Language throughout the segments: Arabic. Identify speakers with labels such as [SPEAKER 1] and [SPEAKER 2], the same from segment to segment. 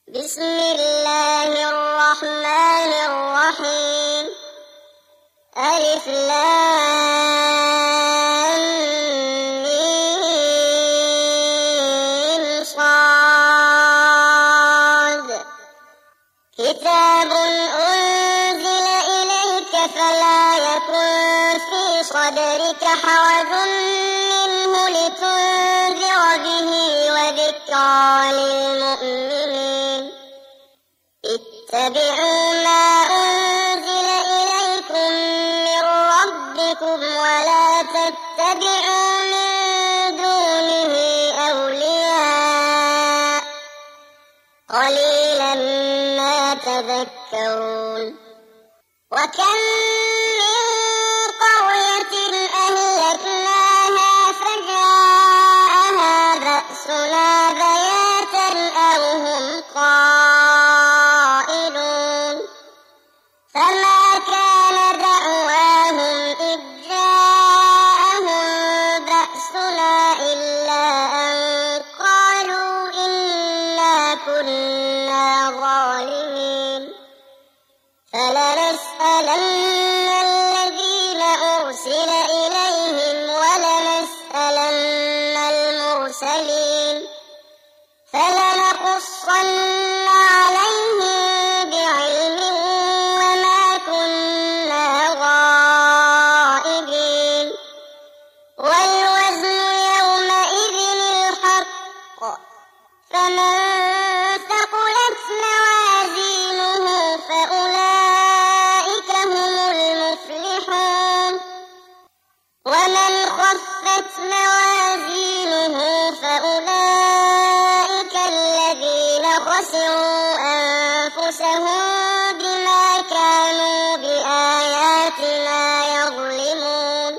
[SPEAKER 1] بسم الله الرحمن الرحيم. ألف لام ميم صاد. كتاب أنزل إليك فلا يكن في صدرك حرج منه لتنذر به وذكرى للمؤمنين. اتبعوا ما أنزل إليكم من ربكم ولا تتبعوا من دونه أولياء قليلا ما تذكرون. وكم من قرية أهلكناها فجاءها بأسنا بياتا أو هم قائلون. فما كان دعواهم إذ جاءهم بأسنا إلا أن قالوا إنا كنا ظالمين. فلنسألن الذين أرسل إليهم ولنسألن المرسلين. فلنقصن عليهم بعلم وما كنا غائبين. والوزن يومئذ الحق. فمن ثقلت موازينه فأولئك هم المفلحون. ومن خفت موازينه فأولئك الذين خسروا أنفسهم بما كانوا بآياتنا يظلمون.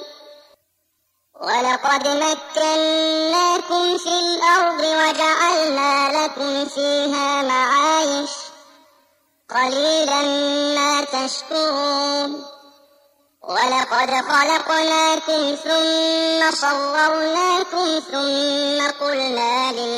[SPEAKER 1] ولقد مكناكم في الأرض وجعلنا لكم فيها معايش قليلا ما تشكرون. ولقد خلقناكم ثم صورناكم ثم قلنا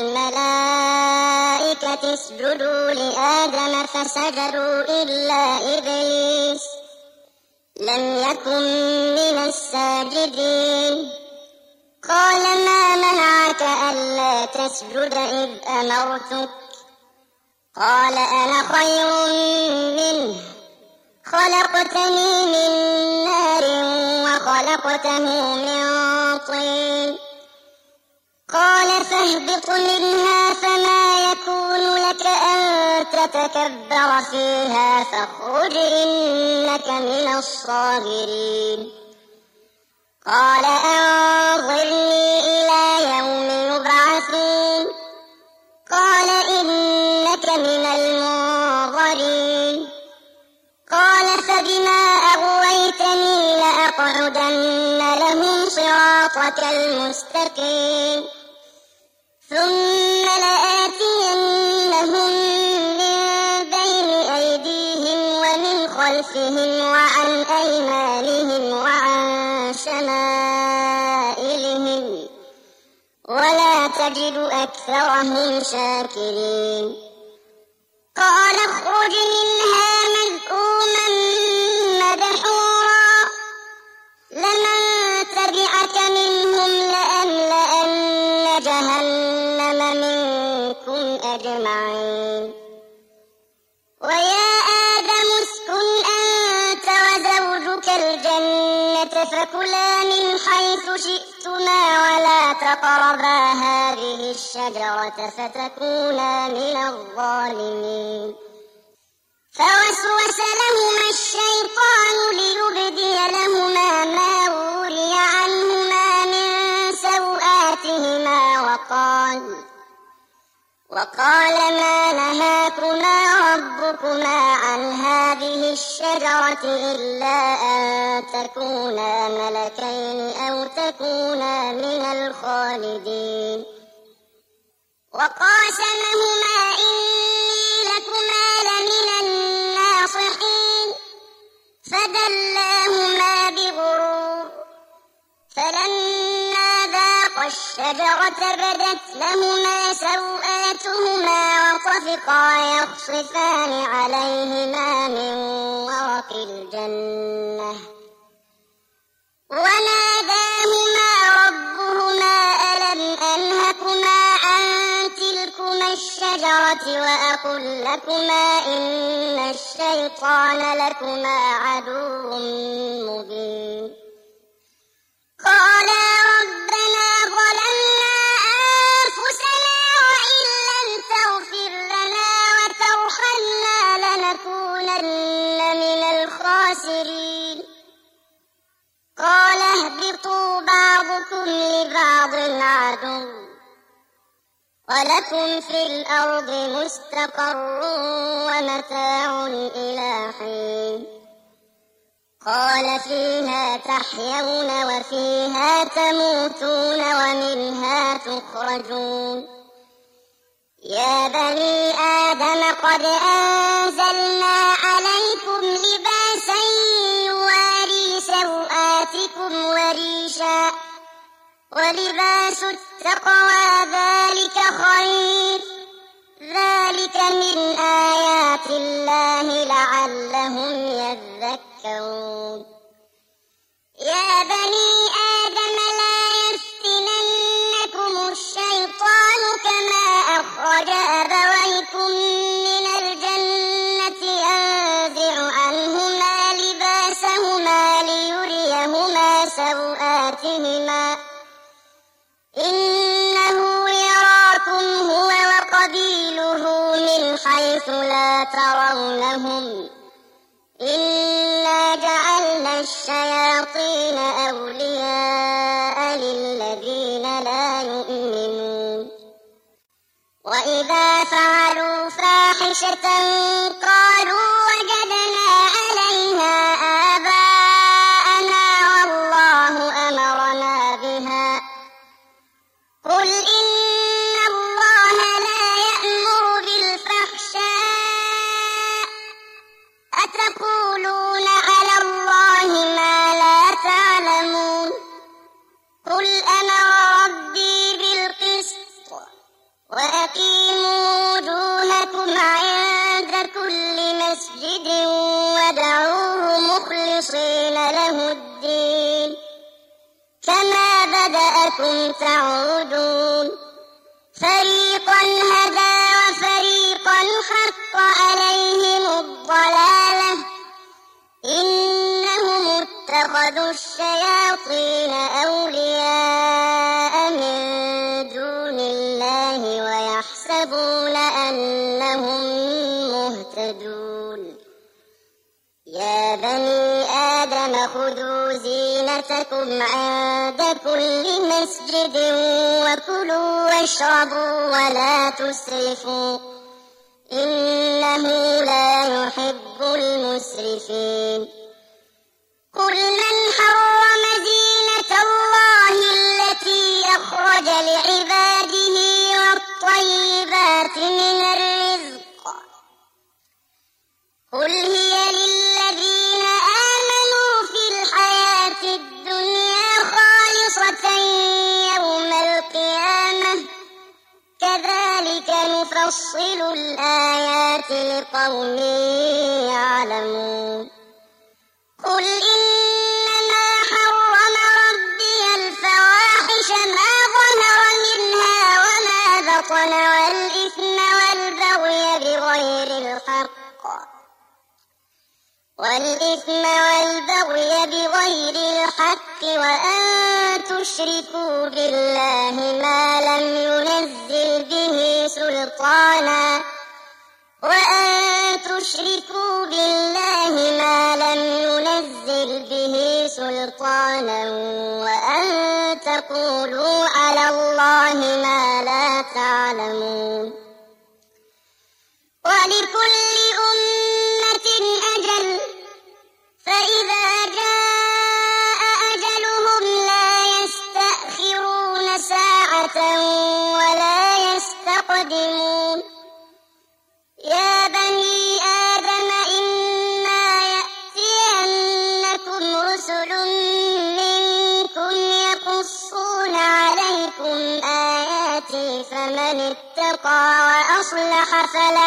[SPEAKER 1] للملائكة اسجدوا لآدم فسجدوا إلا إبليس لم يكن من الساجدين. قال ما منعك ألا تسجد إذ أمرتك؟ قال أنا خير منه خلقتني من نار وخلقته من طين. قال فاهبط منها فما يكون لك أن تتكبر فيها فاخرج إنك من الصاغرين. قال أنظرني إلى يوم يبعثون. قال إنك من المنظرين. قال فبما أغويتني لأقعدن لهم صراطك المستقيم ثم لآتينهم من بين أيديهم ومن خلفهم وعن أيمانهم وعن شمائلهم ولا تجد أكثرهم شاكرين. قال اخرج منها مذءوما مدحورا لمن تبعك منهم لأملأن جهنم منكم أجمعين. ويا آدم اسكن أنت وزوجك الجنة فكلا من حيث شئتما ولا تقربا هذه الشجرة فتكونا من الظالمين. فوسوس لهما الشيطان ليبدي لهما ما وري عنهما من سوآتهما وقال ما نهاكما ربكما عن هذه الشجرة إلا أن تكونا ملكين أو تكونا من الخالدين. وقاسمهما إني لكما لمن الناصحين فدلاهما بغرور. فلما ذاقا الشجرة بدت لهما سوآتهما طفقا يخصفان عليهما من ورق الجنة وناداهما ربهما ألم أنهكما عن تلكما الشجرة وأقل لكما إن الشيطان لكما عدو مبين قالا ربنا ظلمنا أنفسنا وإن لم تغفر لنا وترحمنا لنكونن من الخاسرين قال اهبطوا بعضكم لبعض عدو ولكم في الأرض مستقر ومتاع إلى حين قال فيها تحيون وفيها تموتون ومنها تخرجون يا بني آدم قد أنزلنا عليكم لباسا يواري سوآتكم وريشا ولباس التقوى ذلك خير ذلك من آيات الله لعلهم يذكرون يا بني آدم لا يفتننكم الشيطان كما أخرج أبويكم من الجنة ينزع عنهما لباسهما ليريهما سوآتهما إنه يراكم هو وقبيله من حيث لا ترونهم إنا جعلنا الشياطين أولياء للذين لا يؤمنون وإذا فعلوا فاحشة قالوا وجدنا عليها آباءنا والله أمرنا بها قل إن الله لا يأمر بالفحشاء أتقولون على الله ما لا تعلمون قل أمر ربي بالقسط وأقيموا وجوهكم عند كل مسجد وادعوه مخلصين له الدين كما بدأكم تعودون فريقا هدى وفريقا حق عليهم الضلالة إنهم اتخذوا الشياطين أولياء من دون الله ويحسبون أنهم مهتدون يا بني آدم خذوا زينتكم عند كل مسجد وكلوا واشربوا ولا تسرفوا إنه لا يحب المسرفين قل من حرم زينة الله التي أخرج لعباده والطيبات من الرزق قل هي للذين آمنوا في الحياة الدنيا خالصة يوم القيامة كذلك نفصل الآيات لقوم يعلمون قل إنما حرم ربي الفواحش ما ظهر منها وما بطن والإثم والبغي بغير الحق وأن تشركوا بالله ما لم ينزل به سلطانا وأن تقولوا على الله ما لا تعلمون ولكل أمة أجل فإذا جاء أجلهم لا يستأخرون ساعة ولا يستقدمون يا بني آدم إما يأتينكم رسل منكم يقصون عليكم آياتي فمن اتبع اتقى وأصلح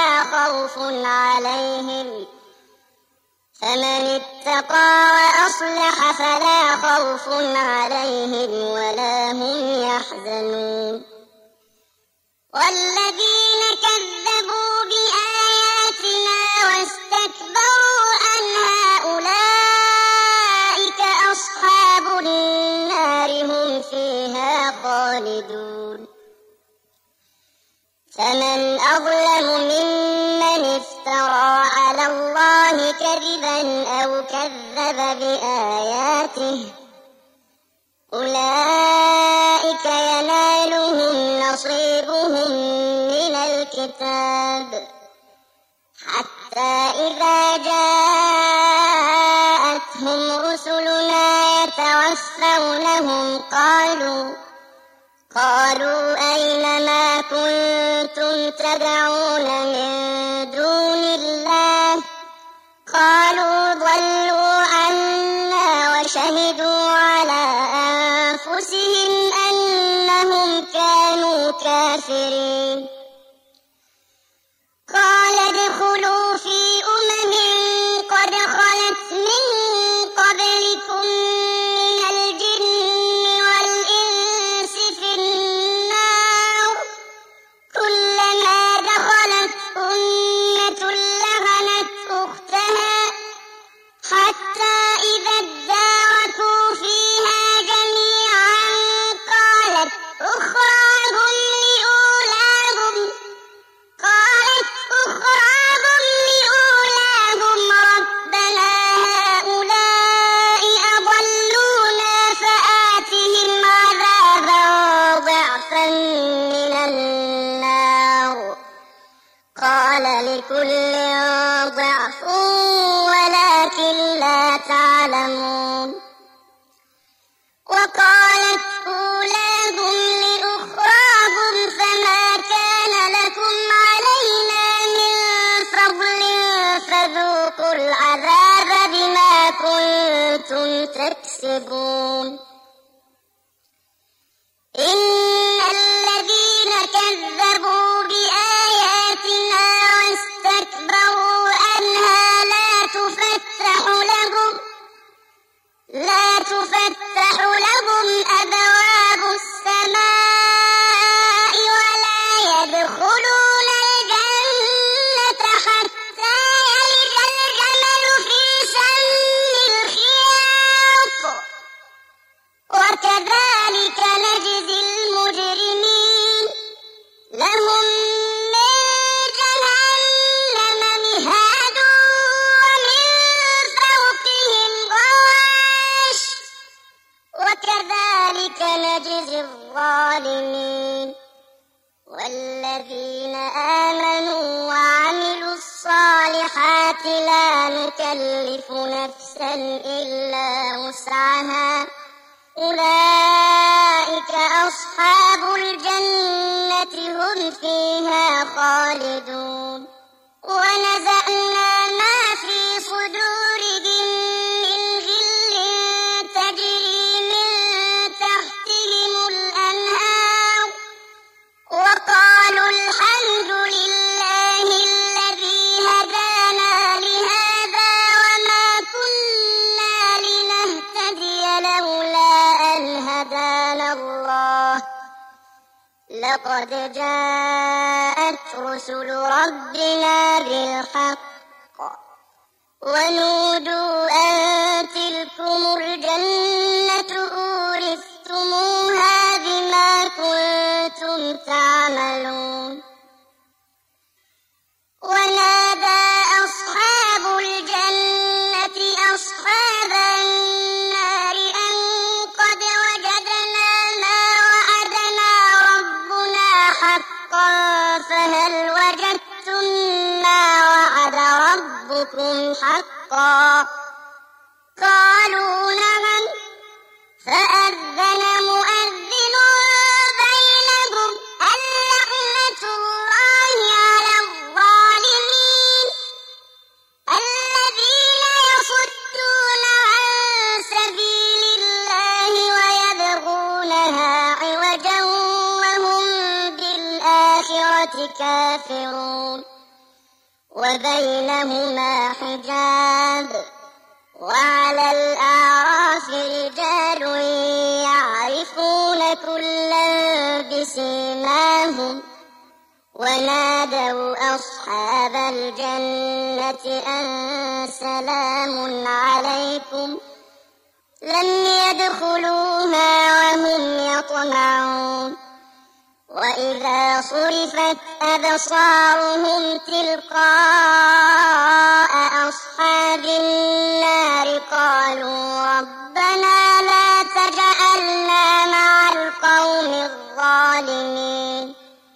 [SPEAKER 1] فلا خوف عليهم ولا هم يحزنون والذين كذبوا بآياتنا واستكبروا عنها أولئك أصحاب النار هم فيها خالدون فمن أظلم ممن افترى على الله كذبا أو كذب بآياته أولئك ينالهم نصيبهم من الكتاب حتى إذا جاءتهم رسلنا يتوفونهم قالوا أين ما كنتم تدعون من دون الله قالوا ضلوا عنا وشهدوا على أنفسهم أنهم كانوا كافرين قال ادخلوا في قد خلت من قبلكم من الجن والإنس في النار كلما دخلت أمة لعنت أختها حتى إذا اداركوا فيها جميعا قالت أخراهم لأولاهم ربنا هؤلاء أضلونا فآتهم عذابا ضعفا من النار قال لكل ضعف ولكن لا تعلمون وقالت أولاهم لأخراهم فما كان لكم علينا من فضل فذوقوا العذاب بما كنتم تكسبون إن الذين كذبوا بآياتنا واستكبروا عنها لا تفتح لهم أبواب السماء ولا يدخلون الجنة حتى يلج الجمل في سم الخياط وكذلك نجزي المجرمين لهم من جهنم مهاد ومن فوقهم غواش وكذلك نجزي الظالمين والذين آمنوا وعملوا الصالحات لا نكلف نفسا إلا وسعها أولئك أصحاب الجنة هم فيها خالدون ونزعنا ما في صدورهم من غل تجري من تحتهم الأنهار وقالوا الحمد لله الذي هدانا لهذا وما كنا لنهتدي لولا أن هدانا الله لقد جاءت رسل ربنا بالحق ونودوا أن تلكم الجنة أورثتموها بما كنتم تعملون ونادى أصحاب الجنة أصحاب النار أن قد وجدنا ما وعدنا ربنا حقا فهل وجدتم ما وعد ربكم حقا قالوا نعم فأذن مؤذن بينهم اللعنة الله على الظالمين الذين يصدون عن سبيل الله ويبغونها عوجا وهم بالآخرة كافرون وبينهما حجاب وعلى الأعراف رجال يعرفون كلا بسيماهم ونادوا أصحاب الجنة أن سلام عليكم لم يدخلوها وهم يطمعون وإذا صرفت أبصارهم تلقاء أصحاب النار قالوا ربنا لا تجعلنا مع القوم الظالمين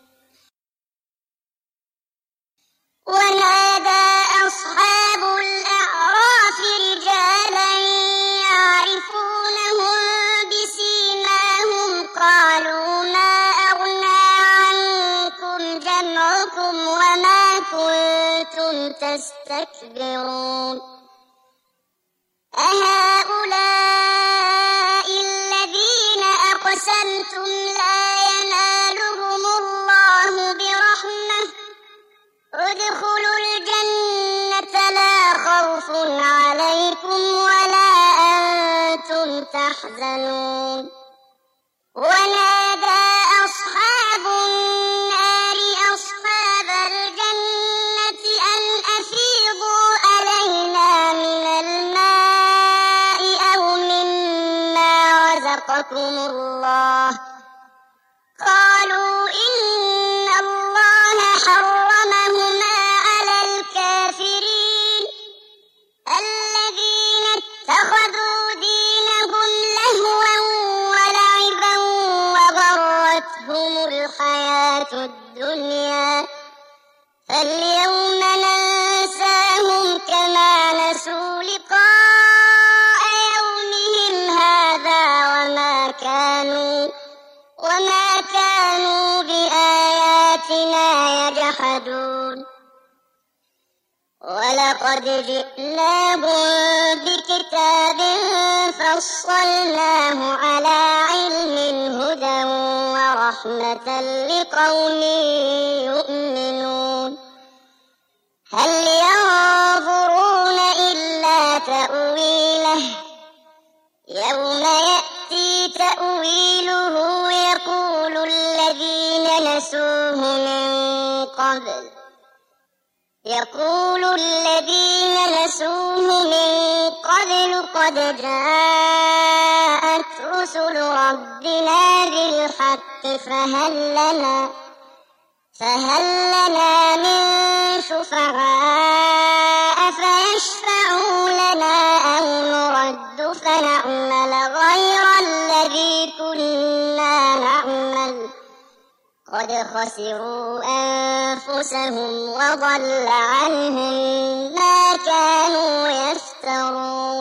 [SPEAKER 1] ونادى أصحاب الأعراف رجالا يعرفونهم بسيماهم قالوا ما أغنى عنكم جمعكم وما كنتم تستكبرون أهؤلاء الذين أقسمتم لا ينالهم الله برحمة ادخلوا الجنة لا خوف عليكم ولا أنتم تحزنون ونادى أصحاب النار أصحاب الجنة أن أفيضوا علينا من الماء أو مما رزقكم الله قالوا إن الله حرمهما على الكافرين الذين اتخذوا دينهم لهوا ولعبا وغرتهم الحياة الدنيا فاليوم ننساهم كما نسوا لقاء يومهم هذا وما كانوا بآياتنا يجحدون ولقد جئناهم بكتاب فصلناه على علم هدى ورحمة لقوم يؤمنون هل ينظرون إلا تأويله يوم يأتي تأويله يقول الذين نسوه من قبل قد جاءت رسل ربنا بالحق فهل لنا من شفعاء فيشفعوا لنا أو نرد فنعمل غير الذي كنا نعمل قد خسروا أنفسهم وضل عنهم ما كانوا يفترون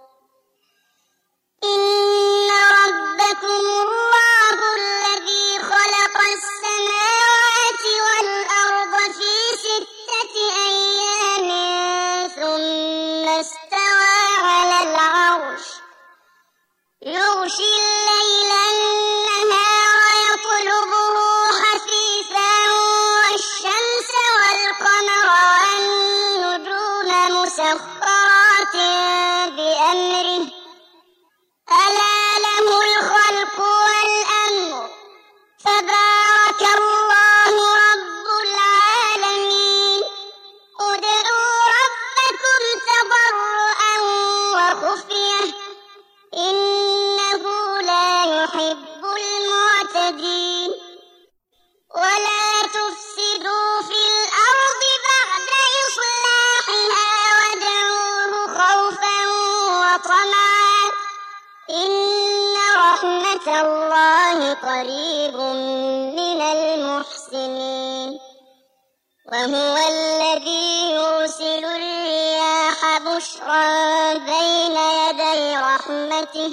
[SPEAKER 1] إن ربكم الله الذي خلق السماوات والأرض في 6 أيام ثم استوى على العرش يغشي الليل النهار يطلبه حثيثا والشمس والقمر والنجوم مسخرات بأمره ألا له الخلق والأمر تبارك الله رب العالمين ادعوا ربكم تضرعا وخفية إنه لا يحب المعتدين ولا تفسدوا في الأرض بعد إصلاحها وادعوه خوفا وطمعا إن رحمة الله قريب من المحسنين وهو الذي يرسل الرياح بشرا بين يدي رحمته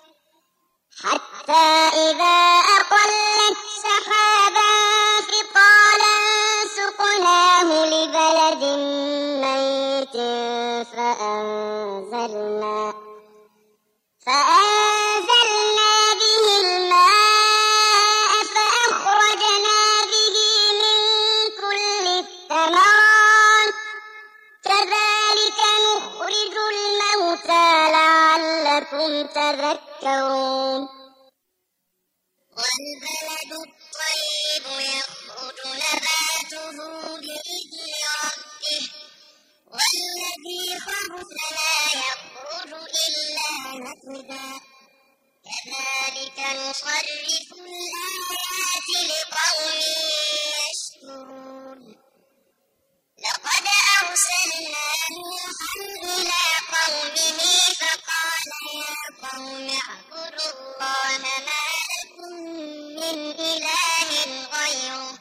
[SPEAKER 1] حتى إذا أقلت سحابا ثقالا سقناه لبلد ميت فأنزلنا به الماء فأخرجنا به من لعلكم تذكرون.
[SPEAKER 2] والبلد الطيب يخرج نباته بإذن ربه والذي خبث لا يخرج إلا نكدا كذلك نصرف الآيات لقوم يشكرون. لقد أرسلنا نوحا إلى قومه فقال يا قوم اعبدوا الله ما لكم من إله غيره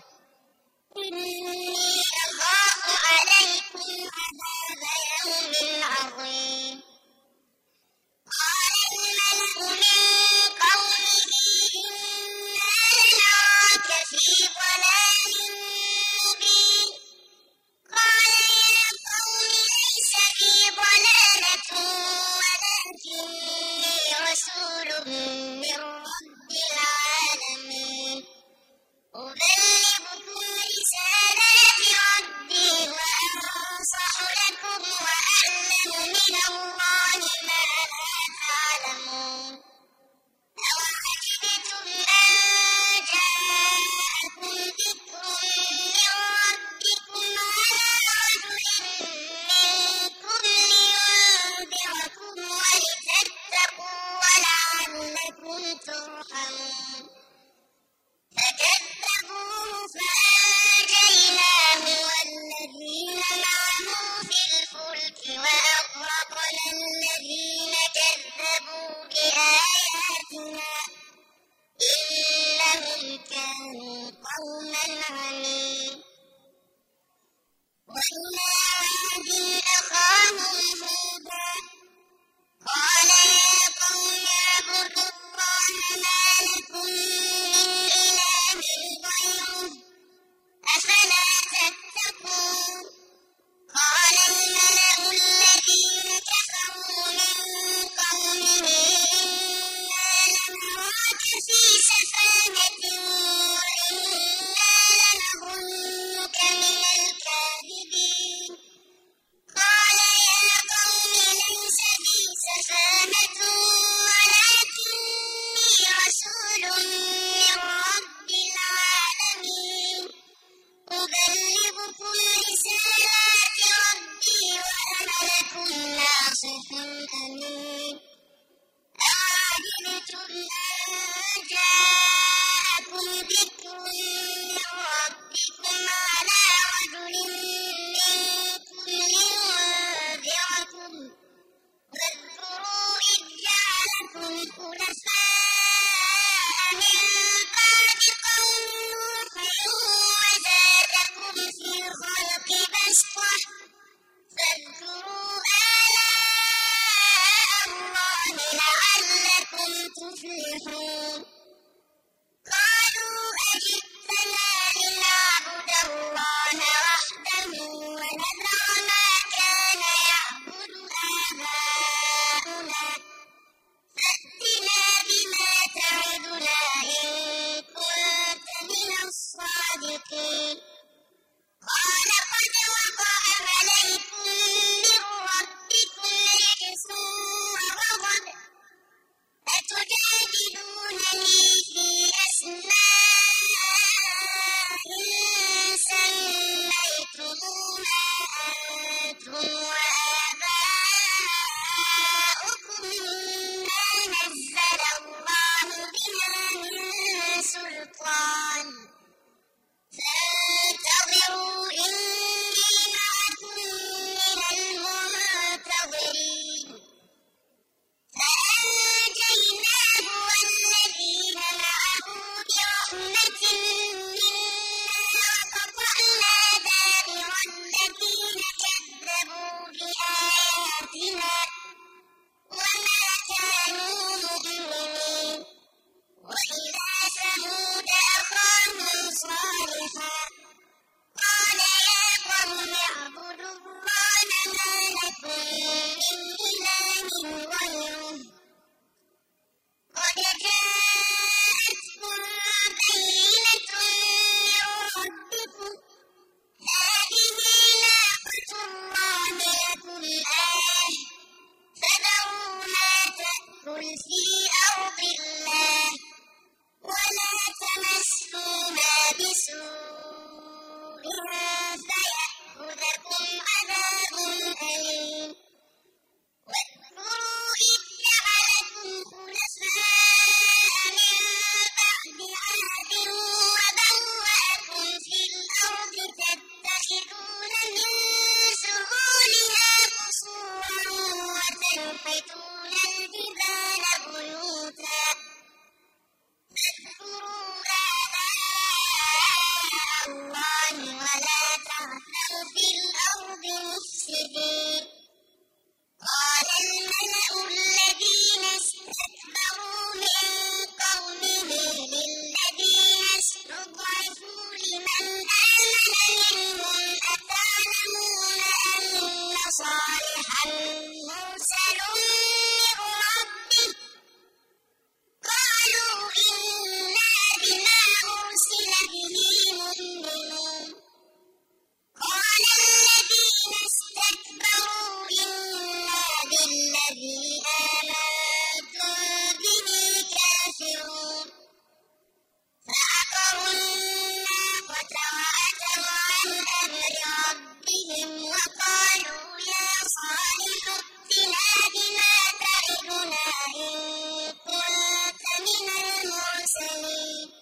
[SPEAKER 2] إني أخاف عليكم عذاب يوم عظيم. قال الملأ من قومه إنا لنراك في ضلال مبين. قال يا قوم ليس بي ضلالة ولكني رسول من رب صالحا مرسل من ربه قالوا إنا بما أرسل به مؤمنون قال الذين استكبروا إنا بالذي آمنتم به كافرون فعقروا الناقة وعتوا عن أمر ربهم وقالوا يا صالح ائتنا بما تعدنا إن كنت من المرسلين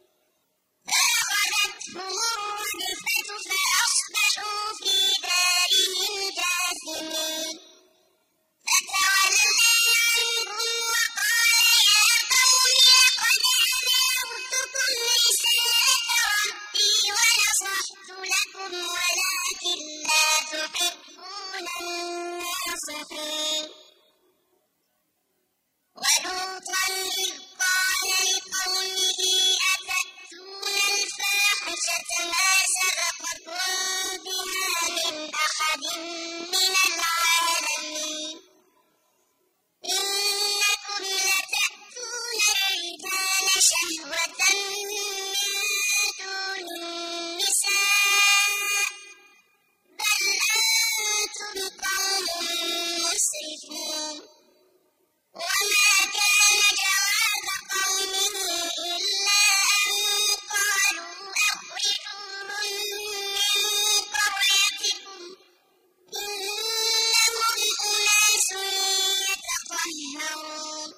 [SPEAKER 2] فأخذتهم الرجفة فأصبحوا في دارهم جاثمين فتولى عنهم وقال يا قوم لقد أبلغتكم رسالة ربي ونصحت لكم ولكن لا تحبون الناصحين ولوطا إذ قال لقومه أتأتون الفاحشة ما سبقكم بها من أحد من العالمين إنكم لتأتون الرجال شهوة من دون النساء بل أنتم قوم مسرفون وما كان جواب قومه إلا أن قالوا أخرجوهم من قريتكم إنهم أناس يتطهرون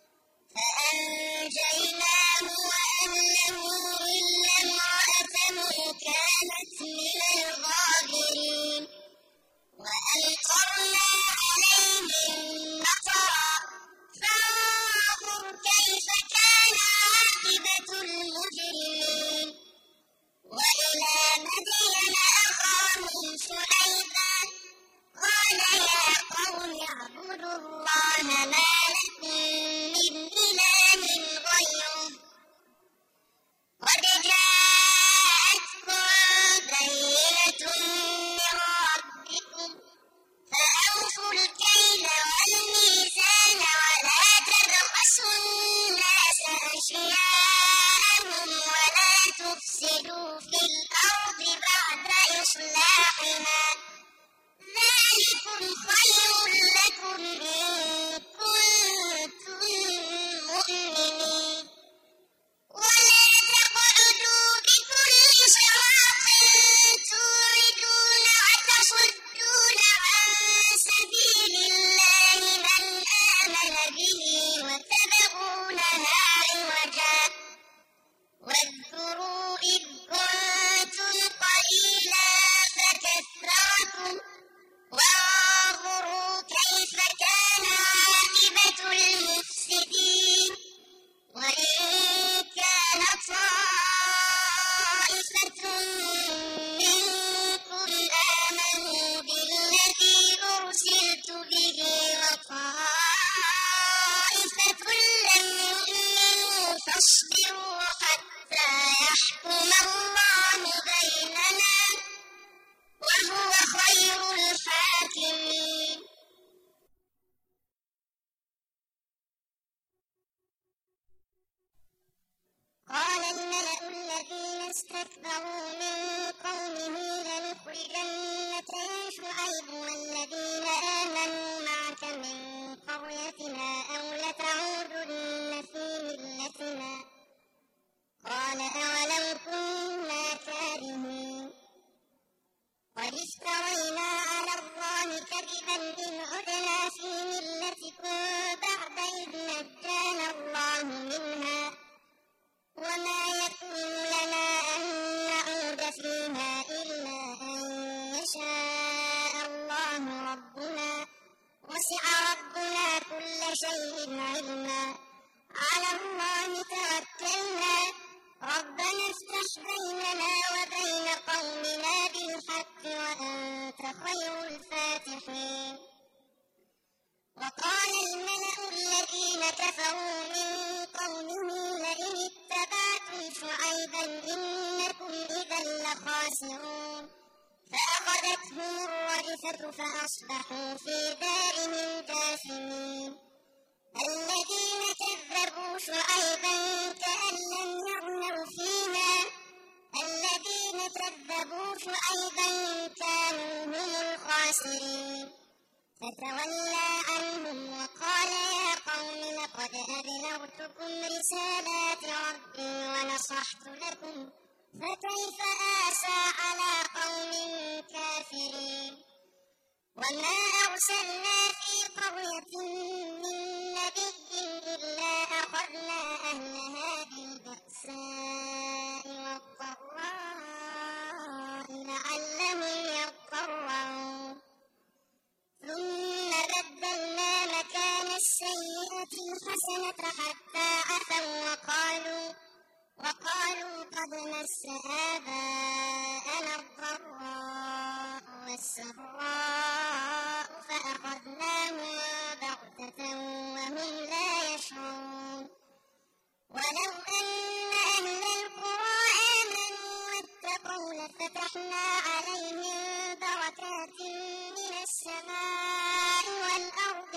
[SPEAKER 2] فأنجيناه وأهله إلا امرأته كانت من الغابرين وأمطرنا عليهم مطرا فانظر كيف كان عاقبة المجرمين وإلى مدين أخاهم شعيبا قال يا قوم اعبدوا الله ما لكم من إله غيره قد جاءتكم بينة من ربكم فأوفوا الكيل والميزان ولا تبخسوا الناس أشياءهم ولا تفسدوا في الأرض بعد إصلاحها ذلكم خير لكم إن كنتم مؤمنين ولا تقعدوا بكل صراط توعدون وتصدون عن سبيل الله من آمن به وتبغونها عوجا واذكروا إذ كنتم قليلا فكثركم وانظروا كيف كان عاقبة المفسدين وإن كان طائفة منكم آمنوا بالذي أرسلت به وطائفة لم يؤمنوا فاصبروا حتى يحكم الله بيننا وهو خير الحاكمين قال الملأ الذين استكبروا من قومه لنخرجنك يا شعيب والذين آمنوا معك من قريتنا أو لتعودن في ملتنا قال أولو كنا كارهين قد افترينا على الله كذبا إن عدنا في ملتكم بعد إذ نجانا الله منها وما يكون لنا أن نعود فيها إلا أن يشاء الله ربنا وسع ربنا كل شيء علما على الله توكلنا ربنا افتح بيننا وبين قومنا بالحق وأنت خير الفاتحين وقال الملأ الذين كفروا من قومه لئن اتبعتم شعيبا إنكم إذا لخاسرون فأخذتهم الرجفة الصيحة فأصبحوا في دارهم جاثمين الذين كذبوا شعيبا كأن لم يغنوا فيها الذين كذبوا شعيبا كانوا هم الخاسرين فتولى عنهم وقال يا قوم لقد أبلغتكم رسالات ربي ونصحت لكم فكيف آسى على قوم كافرين وما أرسلنا في قرية من نبي إلا أخذنا أهلها بالبأساء والضراء لعلهم يضرعون ثم بدلنا مكان السيئة الحسنة حتى عفوا وقالوا قد مس آباءنا الضراء والسراء فأخذناهم بغتة وهم لا يشعرون ولو أن أهل القرى آمنوا واتقوا لفتحنا عليهم بركات من السماء والأرض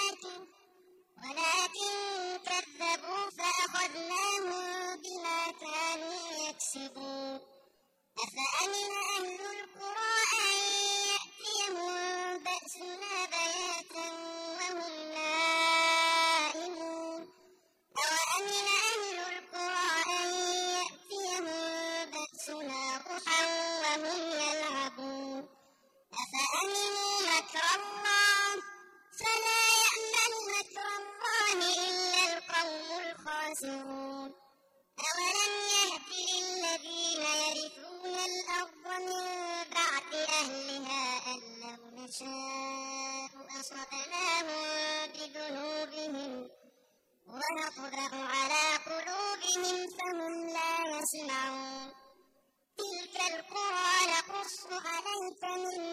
[SPEAKER 2] ولكن كذبوا فأخذناهم بما كانوا يكسبون أفأمن أهل القرى أن يأتيهم بأسنا بياتا وهم نائمون أوأمن أهل القرى أن يأتيهم بأسنا ضحى وهم يلعبون أفأمنوا مكر الله فلا يأمن مكر الله إلا القوم الخاسرون أولم يهد للذين يرثون الأرض من بعد أهلها أن لو نشاء أصبناهم بذنوبهم ونطبع على قلوبهم فهم لا يسمعون تلك القرى نقص عليك من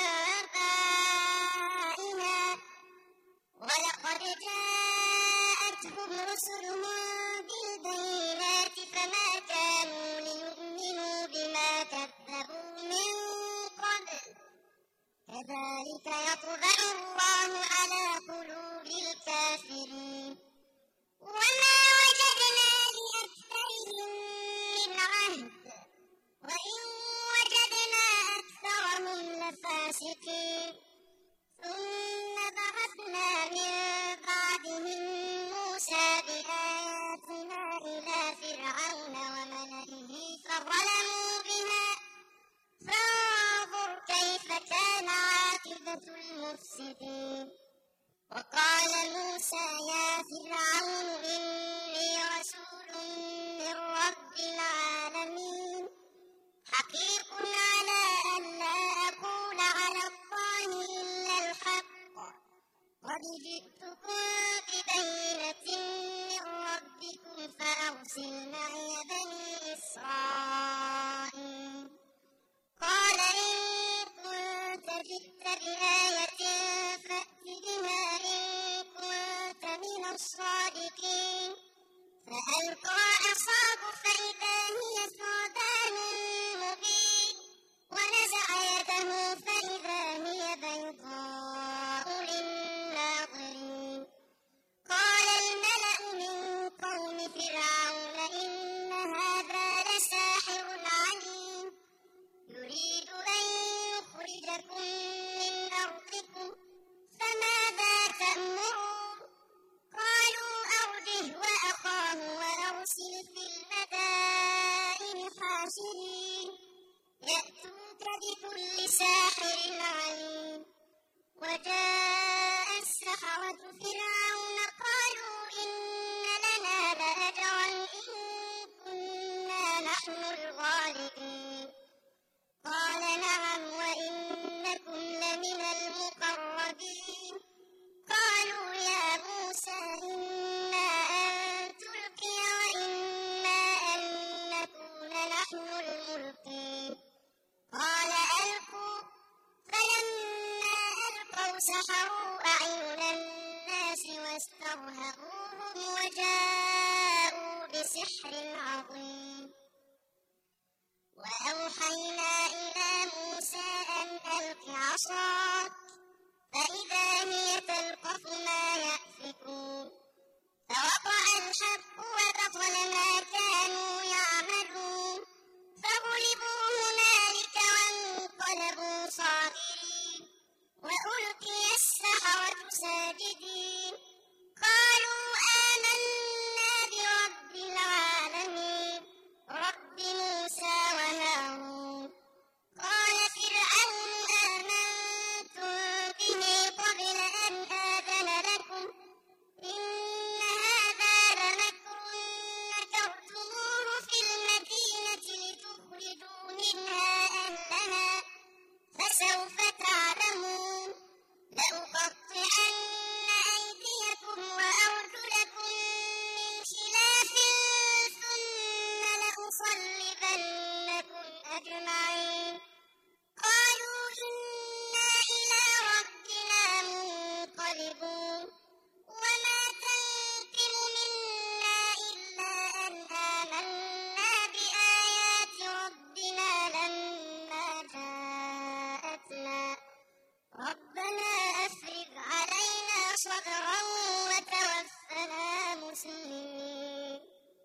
[SPEAKER 2] آبائها ولقد جاءتهم رسلهم بالبينات فما كانوا ليؤمنوا بما كذبوا من قبل كذلك يطبع الله على قلوب الكافرين وما وجدنا لأكثرهم من عهد وإن وجدنا أكثرهم لفاسقين ثم بعثنا من بعدهم موسى بآياتنا إلى فرعون وملئه فظلموا بها فانظر كيف كان عاقبة المفسدين وقال موسى يا فرعون إني رسول من رب العالمين حقيق على أن لا أقول على الله إلا الحق قد جئتكم ببينة من ربكم فأرسل معي بني إسرائيل قال إن كنت جئت بآية فأت بها إن كنت من الصادقين فألقى عصاه فإذا هي ثعبان مبين ونزع يده فإذا هي بيضاء للناظرين قال الملأ من قوم فرعون إن هذا لساحر عليم يريد أن يخرجكم من أرضكم فماذا تأمرون قالوا أرجه وأخاه وأرسل في المدائن حاشرين يأتوك بكل ساحر عليم وجاء السحرة فرعون قالوا إن لنا لأجرا إن كنا نحن الغالبين قال نعم وإنكم لمن المقربين قالوا يا موسى إما أن تلقي وإما أن نكون نحن الملقين قال ألقوا فلما ألقوا سحروا أعين الناس واسترهبوهم وجاءوا بسحر عظيم فأوحينا إلى موسى أن ألق عصاك فإذا هي تلقف ما يأفكون فوقع الحق وبطل ما كانوا يعملون فغلبوا هنالك وانقلبوا صاغرين وألقي السحرة ساجدين قالوا آمنا برب العالمين رب موسى وهارون قال فرعون آمنتم به قبل أن آذن لكم إن هذا لمكر مكرتموه في المدينة لتخرجوا منها أهلها فسوف تعلمون لأقطعن أيديكم وأرجلكم من خلاف ثم لأصلبنكم أجمعين قالوا إنا إلى ربنا منقلبون وما تنقم منا إلا أن آمنا بآيات ربنا لما جاءتنا ربنا أفرغ علينا صبرا وتوفنا مسلمين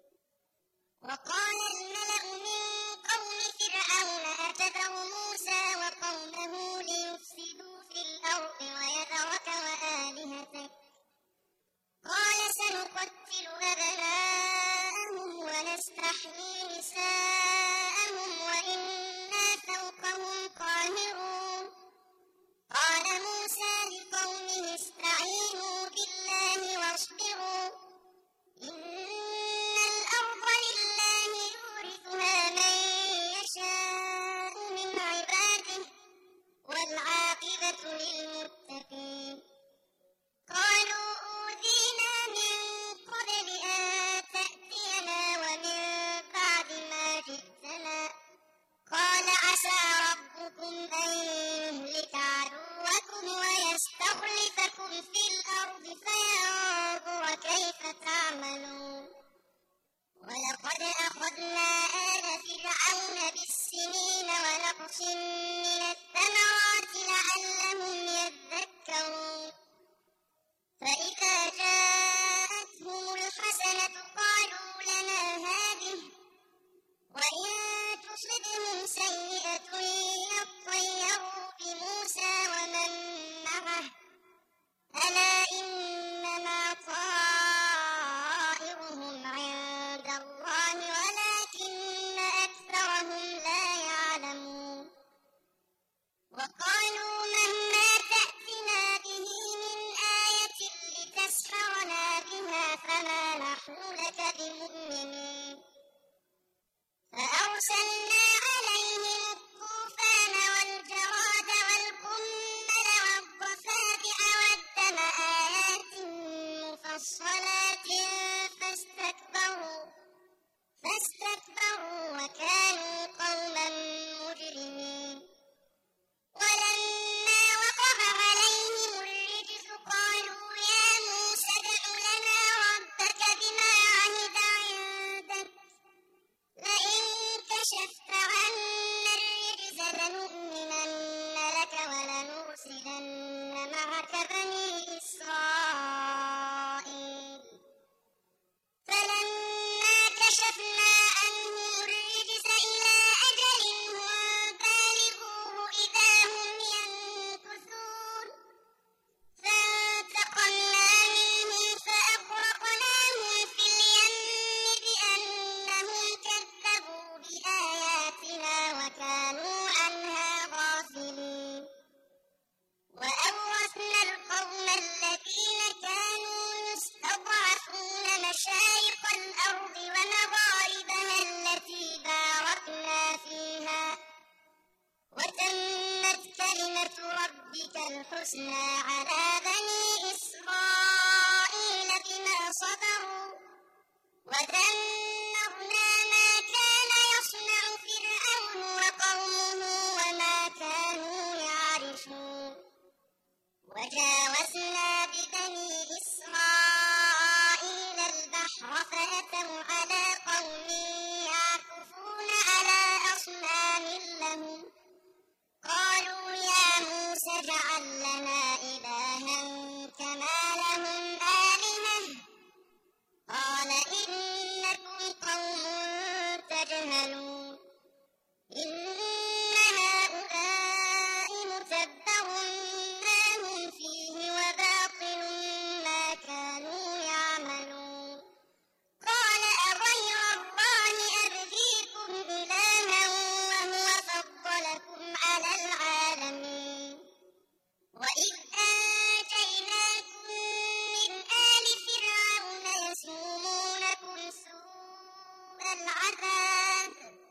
[SPEAKER 2] وقال الملأ من قوم فرعون أتذر موسى وقومه ليفسدوا في الأرض ويذرك وآلهتك قال سنقتل أبناءهم ونستحيي نساءهم وإنا فوقهم قاهرون قال موسى لقومه استعينوا بالله واصبروا إن الأرض لله يورثها من يشاء من عباده والعاقبة للمتقين قالوا أوذينا من قبل أن تأتينا ومن بعد ما جئتنا قال عسى ربكم أن يهلك عدوكم ويستخلفكم في الأرض فينظر كيف تعملون ولقد أخذنا آل فرعون بالسنين ونقص من الثمرات لعلهم يذكرون فإذا جاءتهم الحسنة قالوا لنا هذه وإن تصبهم سيئة يطيروا بموسى ومن معه ألا إنما طائرهم عند الله ولكن أكثرهم لا يعلمون وقالوا مهما تأتنا به من آية لتسحرنا بها فما نحن لك بمؤمنين فأرسلنا عليهم الطوفان والجراد والقمل والضفادع والدم آيات مفصلات فاستكبروا وكانوا قوما مجرمين ولما وقع عليهم الرجز قالوا يا موسى ادع لنا ربك بما عهد عندك لئن كشفت عنا الرجز لنؤمنن لك ولنرسلن معك بني إسرائيل فلما كشفنا عنهم الرجز إلى أجل هم بالغوه إذا هم ينكثون فانتقمنا منهم فأغرقناهم في اليم بأنهم كذبوا بآياتنا وكانوا عنها غافلين وأورثنا القوم الذين كانوا يستضعفون مشارق الأرض ومغاربها التي باركنا فيها وتمت كلمة ربك الحسنى على بني إسرائيل بما صبروا ودمرنا ما كان يصنع فرعون وقومه وما كانوا يعرشون وجاوزنا ببني إسرائيل البحر فأتوا على قوم يعكفون على أصنام لهم قالوا يا موسى اجعل لنا إلها كما لهم آلهة قال إنكم قوم تجهلون إن هؤلاء متبر ما هم فيه وباطل ما كانوا يعملون قال أغير الله أبغيكم إلها وهو فضلكم على العالمين وإذ أنجيناكم من آل فرعون يسومونكم سوء العذاب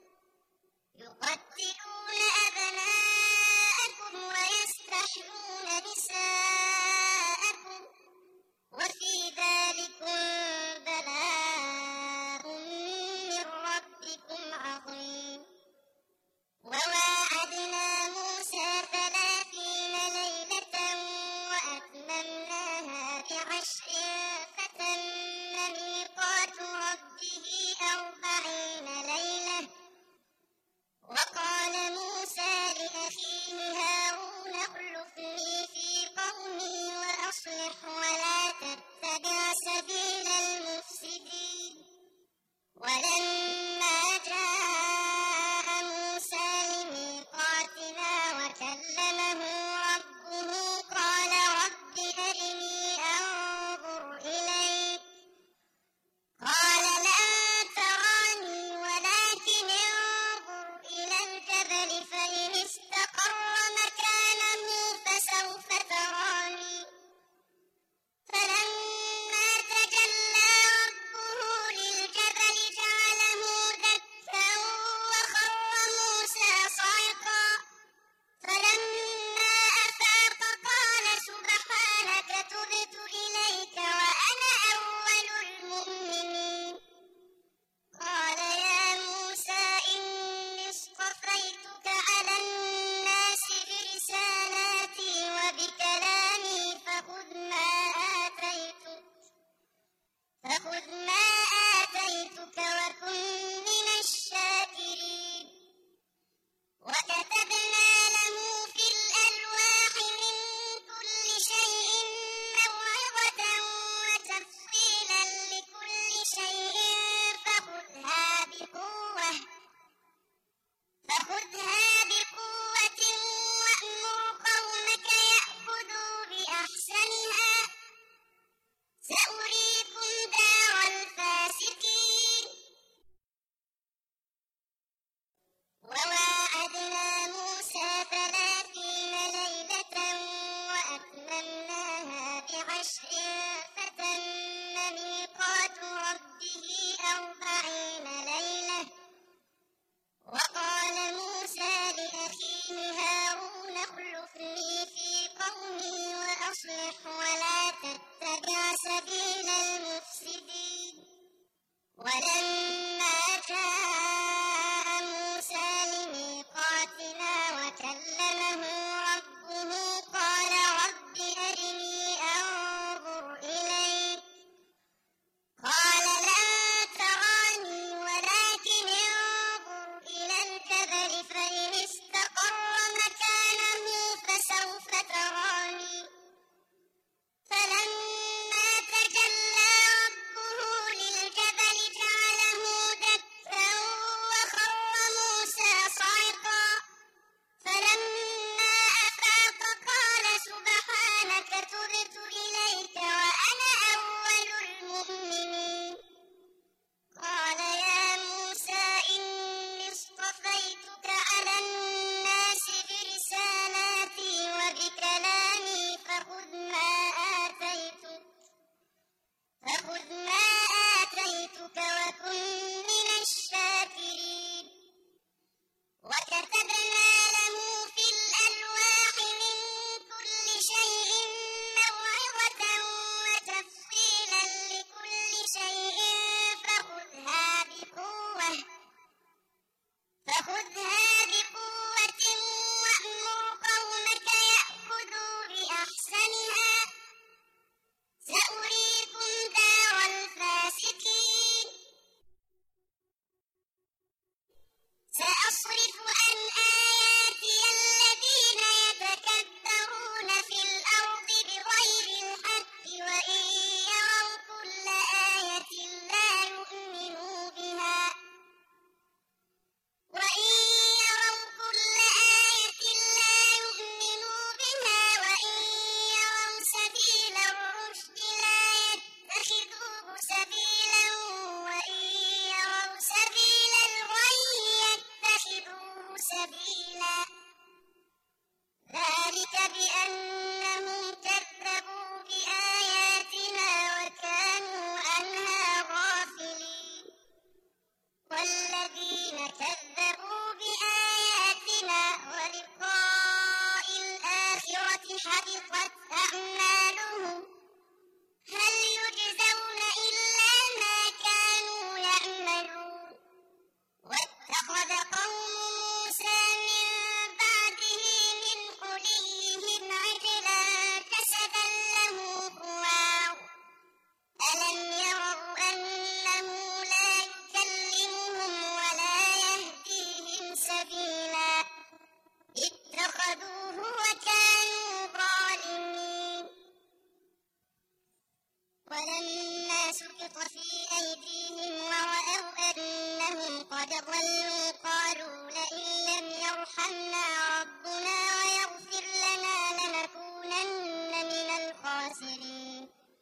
[SPEAKER 2] يقتلون أبناءكم ويستحيون نساءكم وفي ذلكم بلاء من ربكم عظيم وواعدنا موسى 30 ليلة وأتممناها ب10 فتم ميقات ربه 40 ليلة وقال موسى لأخيه هارون اخلفني في قومي وأصلح ولا تتبع سبيل المفسدين ولما جاء موسى لميقاتنا وكلمه ربه قال رب أرني أنظر إليك قال لن تراني ولكن انظر إلى الجبل فإن استقر مكانه فسوف تراني فلما تجلى ربه للجبل جعله دكا وخر موسى صعقا فلما أفاق قال سبحانك تبت إليك وأنا أول المؤمنين قال يا موسى إني اصطفيتك على الناس برسالاتي وبكلامي فخذ ما آتيتك وكن من الشاكرين وكتبنا له في الألواح من كل شيء موعظة وتفصيلا لكل شيء فخذها بقوة وأمر قومك يأخذوا بأحسنها سأريكم دار الفاسقين وواعدنا موسى 30 ليلة وأتممناها ب10 فتم ميقات ربه 40 ليلة وقال موسى لأخيه هارون اخلفني في قومي وأصلح ولا تتبع سبيل المفسدين ولما جاء موسى لميقاتنا وكلمه ربه قال رب أرني أنظر إليك قال لن تراني ولكن انظر إلى الجبل فإن استقر مكانه فسوف تراني فلما تجلى حبطت أعمالهم هل يجزون إلا ما كانوا يعملون واتخذ قوم موسى من بعده من حليهم عجلا جسدا له خوار ألم يروا أنه لا يكلمهم ولا يهديهم سبيلا اتخذوه وكانوا ظالمين ولما سقط في أيديهم ورأوا أنهم قد ضلوا قالوا لئن لم يرحمنا ربنا ويغفر لنا لنكونن من الخاسرين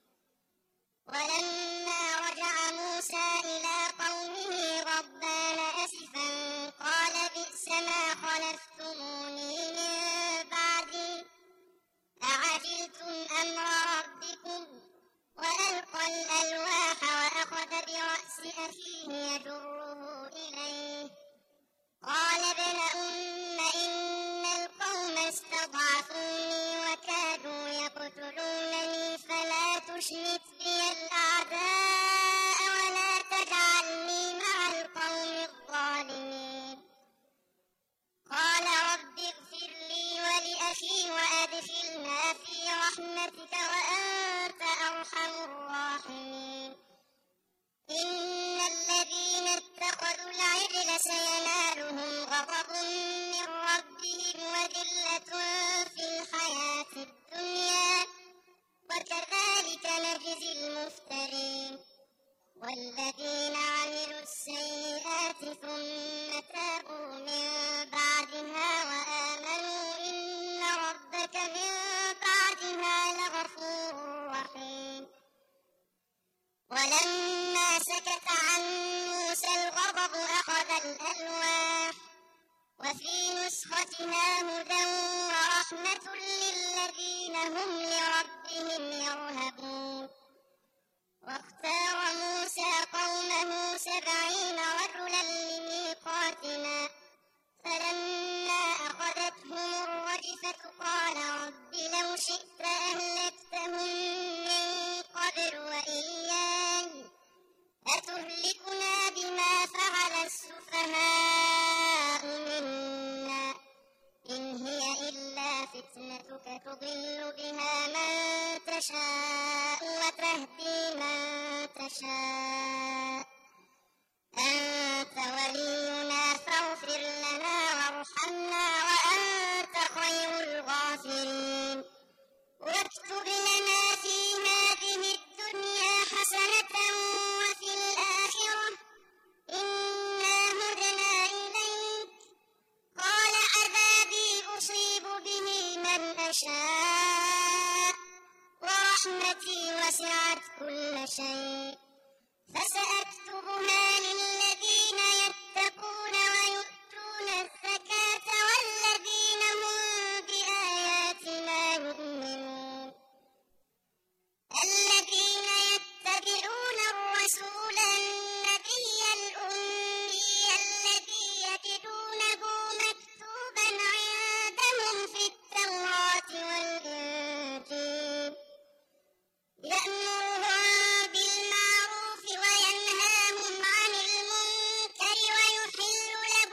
[SPEAKER 2] ولما رجع موسى إلى قومه غضبان أسفا قال بئس ما خلفتموني من بعدي أعجلتم أمر ربكم وألقى الألواح وأخذ برأس أخيه يجره إليه قال ابن إن القوم استضعفوني وكادوا يقتلونني فلا تشمت بي الأعداء ولا تجعلني مع القوم الظالمين قال رب اغفر لي ولأخي وأدخلنا في رحمتك وأنت أرحم الراحمين إن الذين اتخذوا العجل سينالهم غضب من ربهم وذلة في الحياة الدنيا وكذلك نجزي المفترين والذين عملوا السيئات ثم تابوا من بعدها وآمنوا إن ربك من بعدها لغفور رحيم ولما سكت عن موسى الغضب أخذ الألواح وفي نسختها هدى ورحمة للذين هم لربهم يرهبون واختار موسى قومه 70 رجلا لميقاتنا فلما أخذتهم الرجفة قال رب لو شئت أهلكتهم من قبل وإياي أتهلكنا بما فعل السفهاء منا إن هي إلا فتنتك تضل بها من تشاء وتهدي من تشاء أنت ولينا فاغفر لنا وارحمنا وأنت خير الغافرين واكتب لنا في هذه الدنيا حسنة وفي الآخرة إنا هدنا إليك قال عذابي أصيب به من أشاء ورحمتي وسعت كل شيء فسأكتبها للذين يتقون ويؤتون الزكاة والذين هم بآياتنا يؤمنون الذين يتبعون الرسول النبي الأمي الذي يجدونه مكتوبا عندهم في التوراة والإنجيل يأمرهم بالمعروف وينهاهم عن المنكر ويحل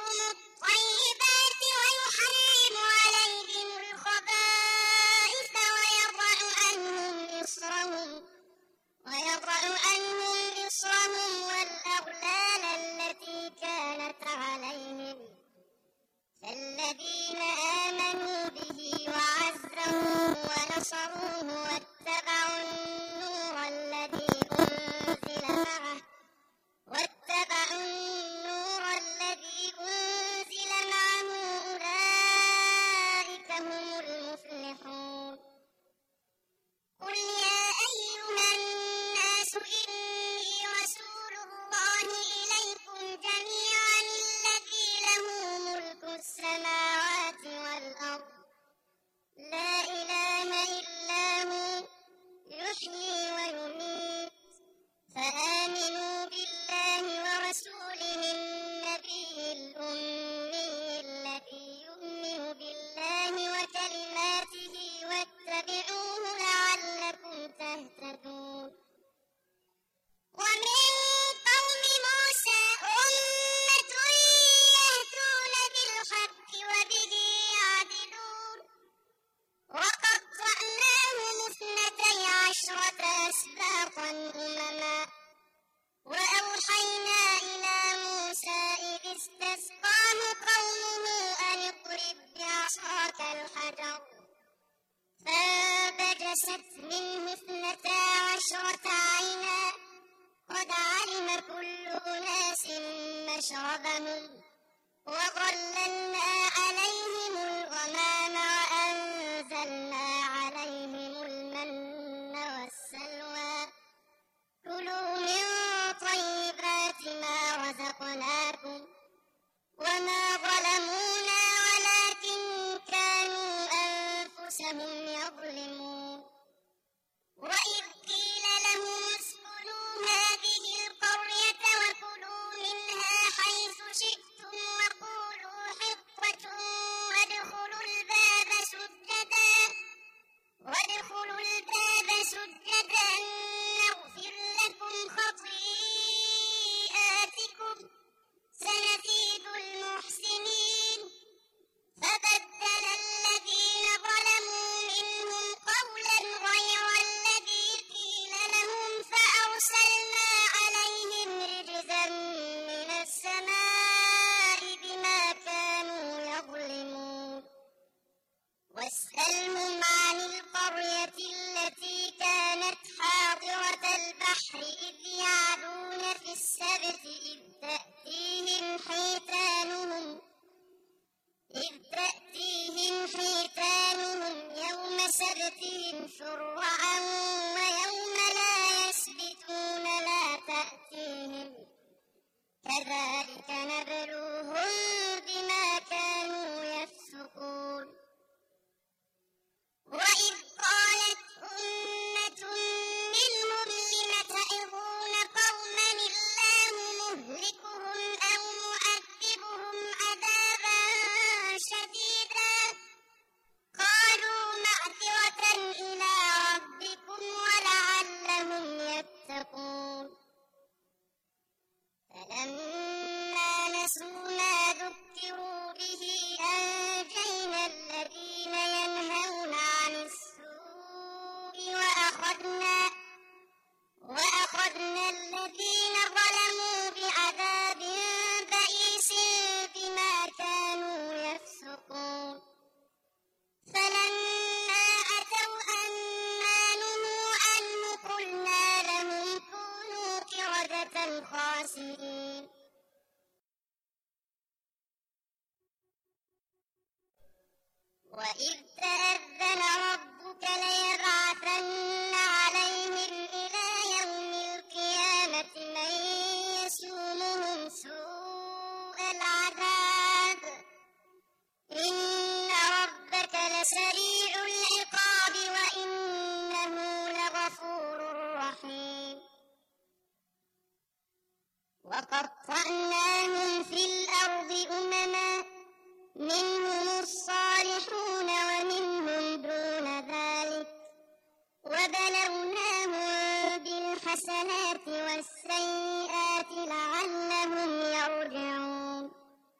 [SPEAKER 2] فانبجست منه 12 عينا قد علم كل أناس مشربهم وظللنا عليهم الغمام وأنزلنا عليهم المن والسلوى كلوا من طيبات ما رزقناكم وما ظلمونا ولكن كانوا أنفسهم يظلمون وإذ قيل لهم اسكنوا هذه القرية وكلوا منها حيث شئتم وقولوا حطة وادخلوا الباب سجدا نغفر لكم خطيئاتكم سنزيد المحسنين فبدل الذين ظلموا منهم قولا غير الذي قيل لهم فأرسلنا عليهم رجزا من السماء بما كانوا يظلمون واسألهم عن القرية التي كانت حاضرة البحر إذ يعدون في السبت إذ تأتيهم يوم سبتهم شرعا ويوم لا يسبتون لا تأتيهم كذلك نبلوهم بما كانوا يفسقون وإذ قالت أمة منهم لم تعظون قوما الله مهلكهم أو معذبهم عذابا شديدا قالوا معذرة إلى ربكم ولعلهم يتقون فلما نسوا ما ذكروا به أنجينا الذين ينهون عن السوء وأخذنا الذين ظلموا بعذاب بئيس بما كانوا يفسقون فلما أتوا عما نهوا عنه قلنا لهم كونوا قردة خاسئين وإذ تأذن ربك ليبعثن عليهم إلى يوم القيامة من يسومهم سوء العذاب إن ربك لسريع العقاب وإنه لغفور رحيم وقطعناهم في الأرض أمما منهم الصالحون ومنهم دون ذلك وبلوناهم بالحسنات والسيئات لعلهم يرجعون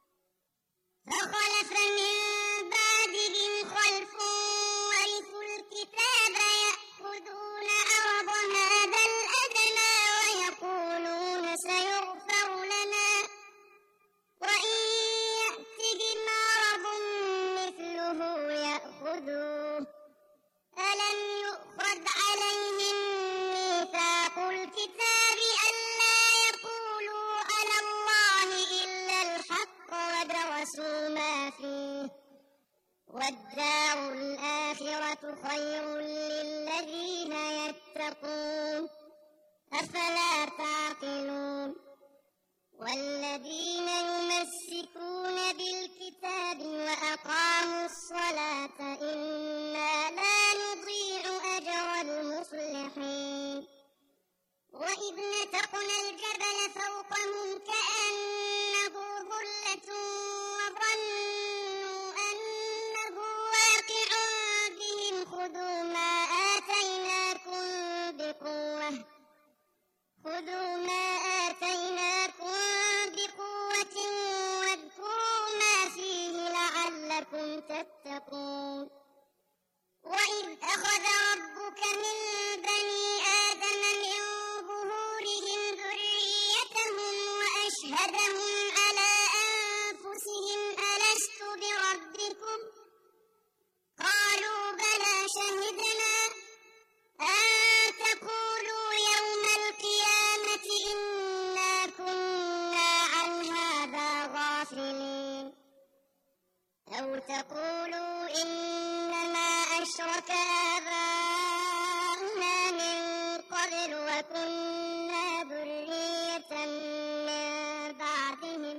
[SPEAKER 2] فخلف من بعدهم خلف ورثوا الكتاب يأخذون عرض هذا الأدنى ويقولون سيغفر لنا وإن يأتهم عرض مثله يأخذوه ألم يؤخذ عليهم ميثاق الكتاب ألا يقولوا على الله إلا الحق ودرسوا ما فيه والدار الآخرة خير للذين يتقون أفلا تعقلون والذين يمسكون بالكتاب وأقاموا الصلاة إنا لا نضيع أجر المصلحين وإذ نتقنا الجبل فوقهم كأنه ظلة وظنوا أنه واقع بهم خذوا ما آتيناكم بقوة واذكروا ما فيه لعلكم تتقون وإذ أخذ ربك من بني آدم من ظهورهم ذريتهم وأشهدهم على أنفسهم ألست بربكم قالوا بلى شهدنا ويقولوا إنما أشرك آباؤنا من قبل وكنا ذرية من بعدهم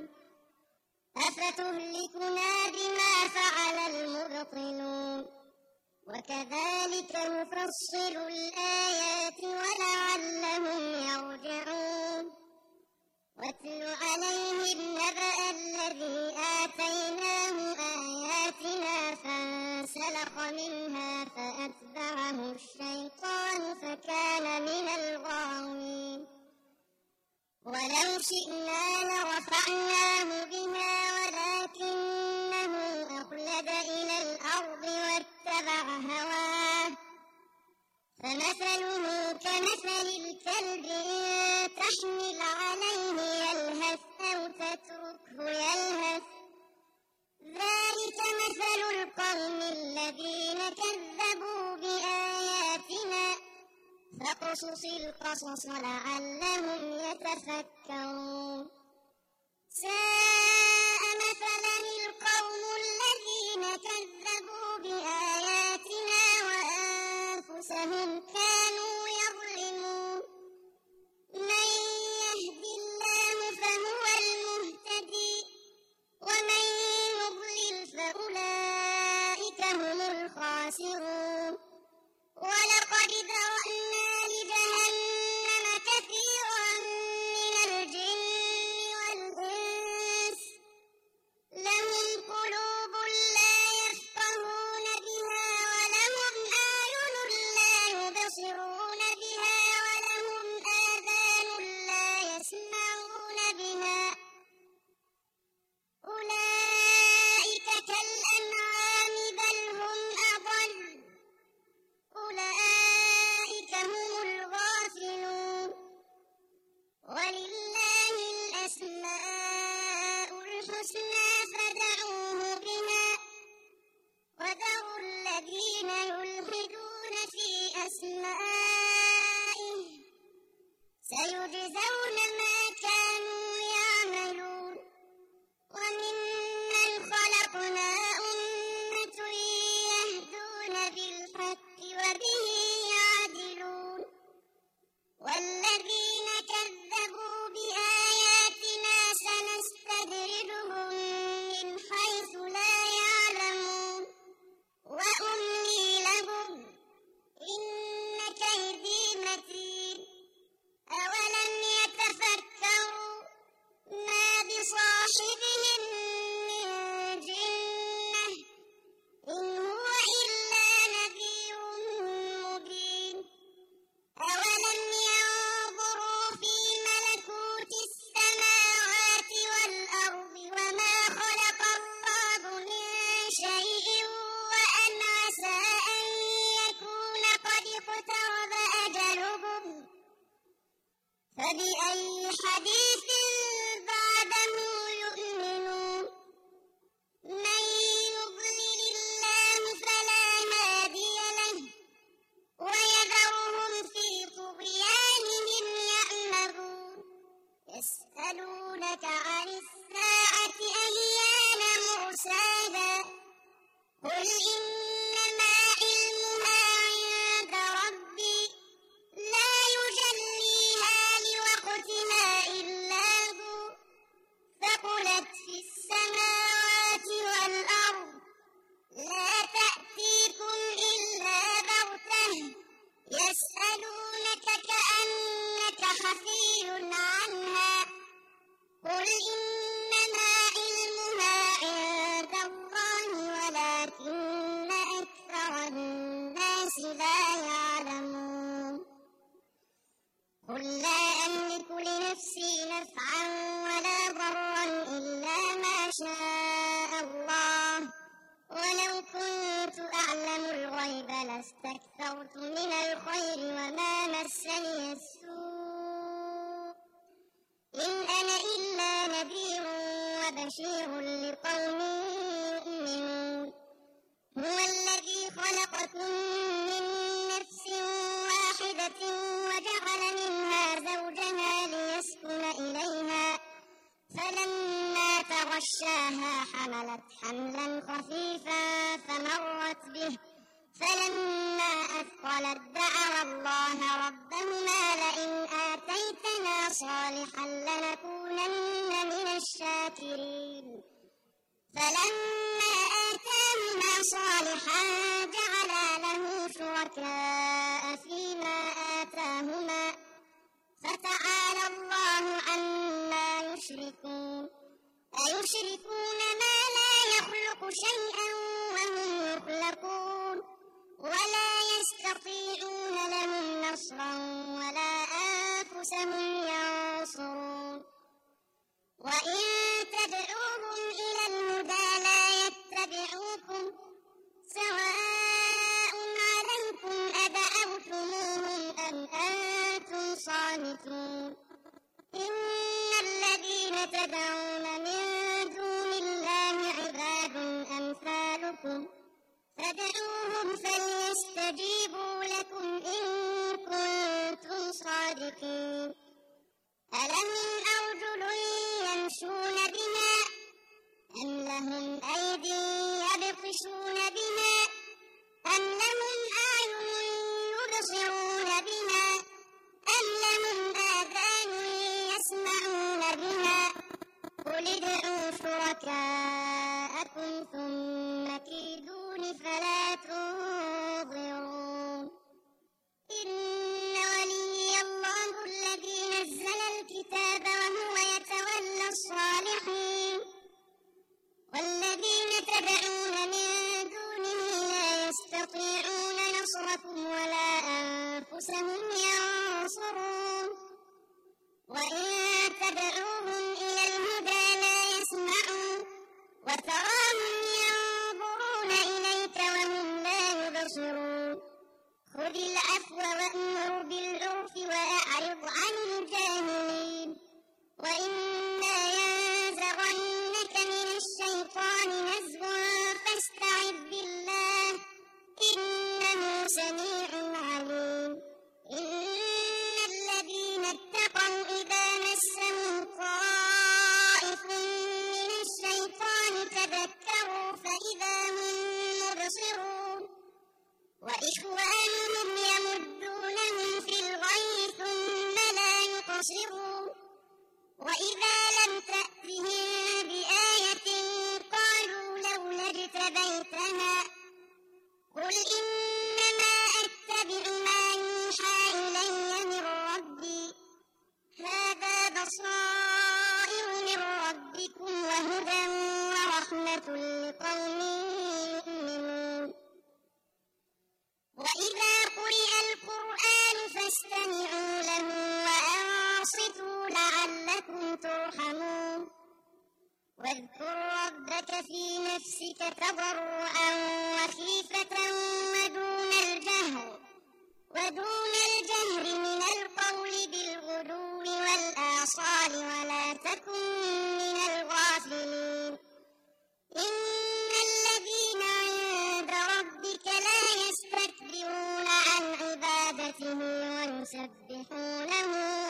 [SPEAKER 2] أفتهلكنا بما فعل المبطلون وكذلك نفصل الآيات ولعلهم يرجعون واتل عليهم نبأ الذي آتيناه آياتنا فانسلخ منها فأتبعه الشيطان فكان من الغاوين ولو شئنا لرفعناه بها ولكنه أخلد إلى الأرض واتبع هواه فمثله كمثل الكلب إن تحمل عليه يلهث أو تتركه يلهث ذلك مثل القوم الذين كذبوا بآياتنا فاقصص القصص لعلهم يتفكرون ساء مثلا القوم الذين كذبوا بآياتنا وأنفسهم كانوا يظلمون من يهد الله فهو المهتدي ومن يضلل فأولئك هم الخاسرون ولقد ذرأنا لجهنم كثيرا من الجن والإنس لهم قلوب لا يفقهون بها ولهم أعين لا يبصرون بها ولهم آذان لا يسمعون بها أولئك كالأنعام بل هم أضل أولئك هم الغافلون ولله الأسماء الحسنى فادعوه بها وذروا الذين يلحدون في أسمائه سيجزون ما كانوا يعملون وممن خلقنا أمة يهدون بالحق وبه يعدلون والذين كذبوا بآياتنا سنستدرجهم من حيث لا يعلمون وأملي لهم إن كيدي متين أولم يتفكروا ما بصاحبهم من جنة إن هو إلا نذير مبين أولم ينظروا في ملكوت السماوات والأرض وما خلق الله من شيء وأن عسى أن يكون قد اقترب أجلهم فبأي حديث بعده يؤمنون من يضلل الله فلا هادي له ويذرهم في طغيانهم يعمهون يسألونك عن الساعة أيان مرساها قل إنما علمها عند ربي لا يجليها لوقتها إلا هو ثقلت في السماوات والأرض لا تأتيكم إلا بغتة يسألونك كأنك حفي عنها قل إنما علمها عند الله ولكن أكثر الناس لا يعلمون قل لا أملك لنفسي نفعا ولا ضرا إلا ما شاء الله ولو كنت أعلم الغيب لاستكثرت من الخير وما مسني السوء إن أنا إلا نذير وبشير لقوم يؤمنون هو الذي خلقكم من نفس واحدة وجعل منها زوجها ليسكن إليها فلما تغشى يغشاها حملت حملا خفيفا فمرت به فلما أثقلت دعوا الله ربهما لئن آتيتنا صالحا لنكونن من الشاكرين فلما آتاهما صالحا جعلا له شركاء فيما آتاهما فتعالى الله عما يشركون أيشركون ما لا يخلق شيئا وهم يخلقون ولا يستطيعون لهم نصرا ولا أنفسهم ينصرون وإن تدعوهم إلى الهدى لا يتبعوكم سواء عليكم أدعوتموهم أم أنتم صامتون إن الذين تدعون من دون الله عباد أمثالكم فادعوهم فليستجيبوا لكم إن كنتم صادقين ألهم أرجل يمشون بها أم لهم أيدي يبطشون بها أم لهم أعين يبصرون بها أم لهم آذان يسمعون بها قل ادعوا شركاءكم ثم كيدون فلا تنظرون إن ولي الله الذي نزل الكتاب وهو يتولى الصالحين والذين تدعون من دونه لا يستطيعون نصركم ولا أنفسهم ينصرون وإن تدعوهم إلى الهدى لا يسمعون وتراهم ينظرون إليك وهم لا يبصرون خذ العفو وأمر بالعرف وأعرض عن الجاهلين وإما ينزغنك من الشيطان نزغ فاستعذ بالله إنه سميع عليم إن الذين اتقوا إذا مسهم طائف من الشيطان تذكروا فإذا هم مبصرون وإخوانهم يمدونهم في الغي ثم لا يقصرون وإذا لم تأتهم بآية قالوا لولا اجتبيتها قل إنما أتبع ما يوحى إلي من ربي هذا بصائر من ربكم وهدى ورحمة لقوم يؤمنون وإذا قرئ القرآن فاستمعوا له وأنصتوا لعلكم ترحمون واذكر ربك في نفسك تضرعا وخيفة ودون الجهر من القول بالغدو والآصال ولا تكن من الغافلين إن الذين عند ربك لا يستكبرون عن عبادته ويسبحونه